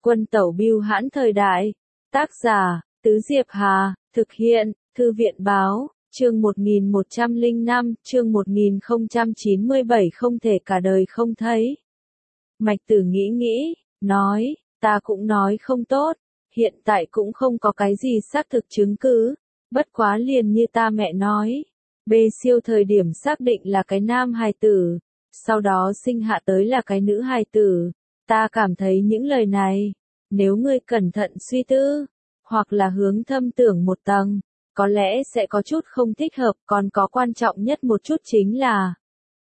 Quân tẩu bưu hãn thời đại. Tác giả, Tứ Diệp Hà, thực hiện, Thư viện báo, chương 1105, chương 1097 không thể cả đời không thấy. Mạch Tử nghĩ, nói, ta cũng nói không tốt, hiện tại cũng không có cái gì xác thực chứng cứ, bất quá liền như ta mẹ nói. Bê siêu thời điểm xác định là cái nam hài tử, sau đó sinh hạ tới là cái nữ hài tử. Ta cảm thấy những lời này, nếu ngươi cẩn thận suy tư, hoặc là hướng thâm tưởng một tầng, có lẽ sẽ có chút không thích hợp, còn có quan trọng nhất một chút chính là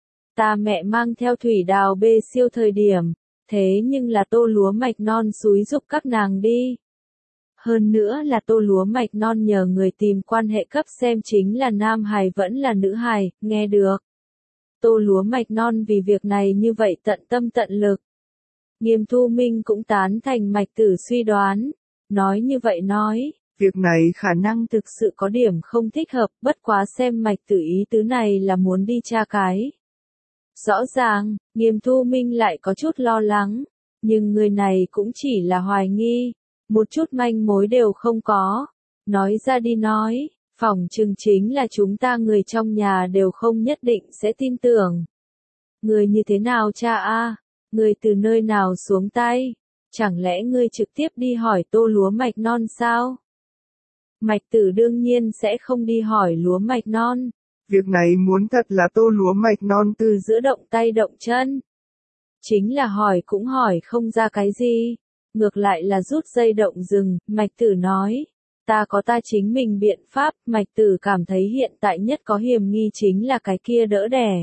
ta mẹ mang theo thủy đào bê siêu thời điểm, thế nhưng là Tô Lúa Mạch Non xúi giục các nàng đi. Hơn nữa là Tô Lúa Mạch Non nhờ người tìm quan hệ cấp xem chính là nam hài vẫn là nữ hài, nghe được. Tô Lúa Mạch Non vì việc này như vậy tận tâm tận lực. Nghiêm Thu Minh cũng tán thành Mạch Tử suy đoán, nói như vậy nói, việc này khả năng thực sự có điểm không thích hợp, bất quá xem Mạch Tử ý tứ này là muốn đi tra cái. Rõ ràng, Nghiêm Thu Minh lại có chút lo lắng, nhưng người này cũng chỉ là hoài nghi, một chút manh mối đều không có. Nói ra đi nói, phỏng chừng chính là chúng ta người trong nhà đều không nhất định sẽ tin tưởng. Người như thế nào cha a? Người từ nơi nào xuống tay? Chẳng lẽ ngươi trực tiếp đi hỏi Tô Lúa Mạch Non sao? Mạch Tử đương nhiên sẽ không đi hỏi Lúa Mạch Non. Việc này muốn thật là Tô Lúa Mạch Non từ giữa động tay động chân. Chính là hỏi cũng hỏi không ra cái gì. Ngược lại là rút dây động rừng, Mạch Tử nói. Ta có ta chính mình biện pháp, Mạch Tử cảm thấy hiện tại nhất có hiểm nghi chính là cái kia đỡ đẻ.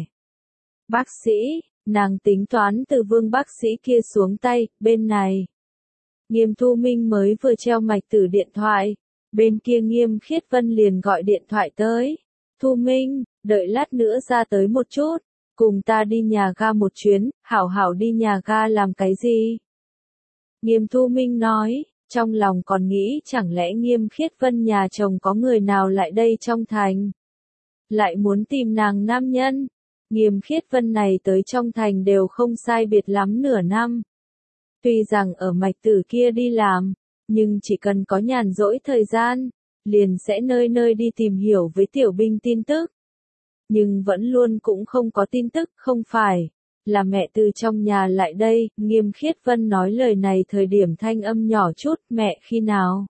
Bác sĩ, nàng tính toán từ Vương bác sĩ kia xuống tay, bên này. Nghiêm Thu Minh mới vừa treo Mạch Tử điện thoại, bên kia Nghiêm Khiết Vân liền gọi điện thoại tới. Thu Minh, đợi lát nữa ra tới một chút, cùng ta đi nhà ga một chuyến, hảo hảo đi nhà ga làm cái gì? Nghiêm Thu Minh nói, trong lòng còn nghĩ chẳng lẽ Nghiêm Khiết Vân nhà chồng có người nào lại đây trong thành? Lại muốn tìm nàng nam nhân? Nghiêm Khiết Vân này tới trong thành đều không sai biệt lắm nửa năm. Tuy rằng ở Mạch Tử kia đi làm, nhưng chỉ cần có nhàn rỗi thời gian, liền sẽ nơi nơi đi tìm hiểu với tiểu binh tin tức. Nhưng vẫn luôn cũng không có tin tức, không phải là mẹ từ trong nhà lại đây. Nghiêm Khiết Vân nói lời này thời điểm thanh âm nhỏ chút, mẹ khi nào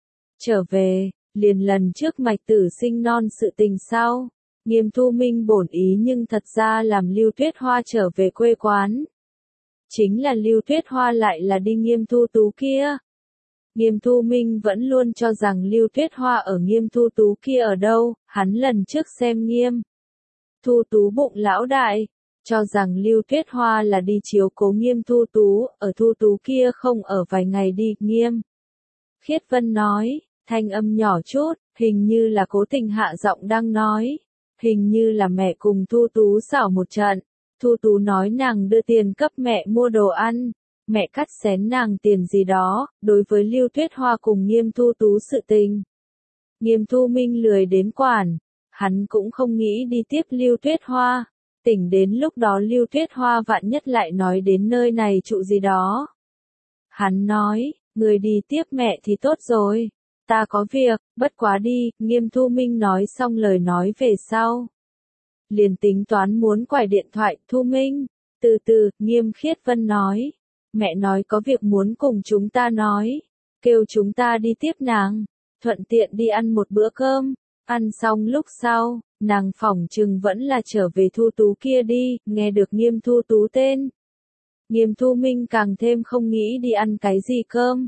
trở về, liền lần trước Mạch Tử sinh non sự tình sao? Nghiêm Thu Minh bổn ý nhưng thật ra làm Lưu Tuyết Hoa trở về quê quán. Chính là Lưu Tuyết Hoa lại là đi Nghiêm Thu Tú kia. Nghiêm Thu Minh vẫn luôn cho rằng Lưu Tuyết Hoa ở Nghiêm Thu Tú kia ở đâu, hắn lần trước xem Nghiêm Thu Tú bụng lão đại, cho rằng Lưu Tuyết Hoa là đi chiếu cố Nghiêm Thu Tú, ở Thu Tú kia không ở vài ngày đi. Nghiêm Khiết Vân nói, thanh âm nhỏ chút, hình như là cố tình hạ giọng đang nói, hình như là mẹ cùng Thu Tú xảo một trận. Thu Tú nói nàng đưa tiền cấp mẹ mua đồ ăn, mẹ cắt xén nàng tiền gì đó, đối với Lưu Tuyết Hoa cùng Nghiêm Thu Tú sự tình. Nghiêm Thu Minh lười đến quản, hắn cũng không nghĩ đi tiếp Lưu Tuyết Hoa, tỉnh đến lúc đó Lưu Tuyết Hoa vạn nhất lại nói đến nơi này trụ gì đó. Hắn nói, người đi tiếp mẹ thì tốt rồi, ta có việc, bất quá đi. Nghiêm Thu Minh nói xong lời nói về sau, liền tính toán muốn quải điện thoại. Thu Minh, từ từ. Nghiêm Khiết Vân nói, mẹ nói có việc muốn cùng chúng ta nói, kêu chúng ta đi tiếp nàng, thuận tiện đi ăn một bữa cơm. Ăn xong lúc sau, nàng phỏng chừng vẫn là trở về Thu Tú kia đi. Nghe được Nghiêm Thu Tú tên, Nghiêm Thu Minh càng thêm không nghĩ đi ăn cái gì cơm.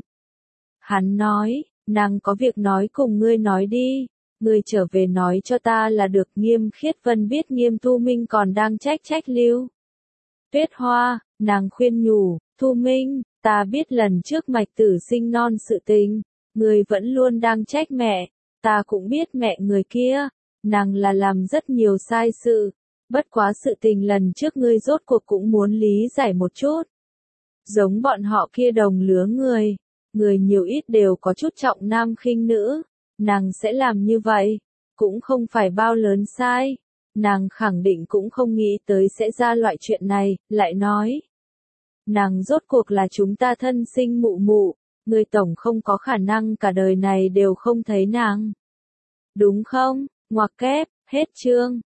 Hắn nói, nàng có việc nói cùng ngươi nói đi, ngươi trở về nói cho ta là được. Nghiêm Khiết Vân biết Nghiêm Thu Minh còn đang trách Lưu Tuyết Hoa, nàng khuyên nhủ, Thu Minh, ta biết lần trước Mạch Tử sinh non sự tình, ngươi vẫn luôn đang trách mẹ, ta cũng biết mẹ người kia, nàng là làm rất nhiều sai sự, bất quá sự tình lần trước ngươi rốt cuộc cũng muốn lý giải một chút. Giống bọn họ kia đồng lứa người nhiều ít đều có chút trọng nam khinh nữ, nàng sẽ làm như vậy, cũng không phải bao lớn sai, nàng khẳng định cũng không nghĩ tới sẽ ra loại chuyện này. Lại nói, Nàng rốt cuộc là chúng ta thân sinh mụ mụ, ngươi tổng không có khả năng cả đời này đều không thấy nàng. Đúng không? Ngoặc kép, hết chương.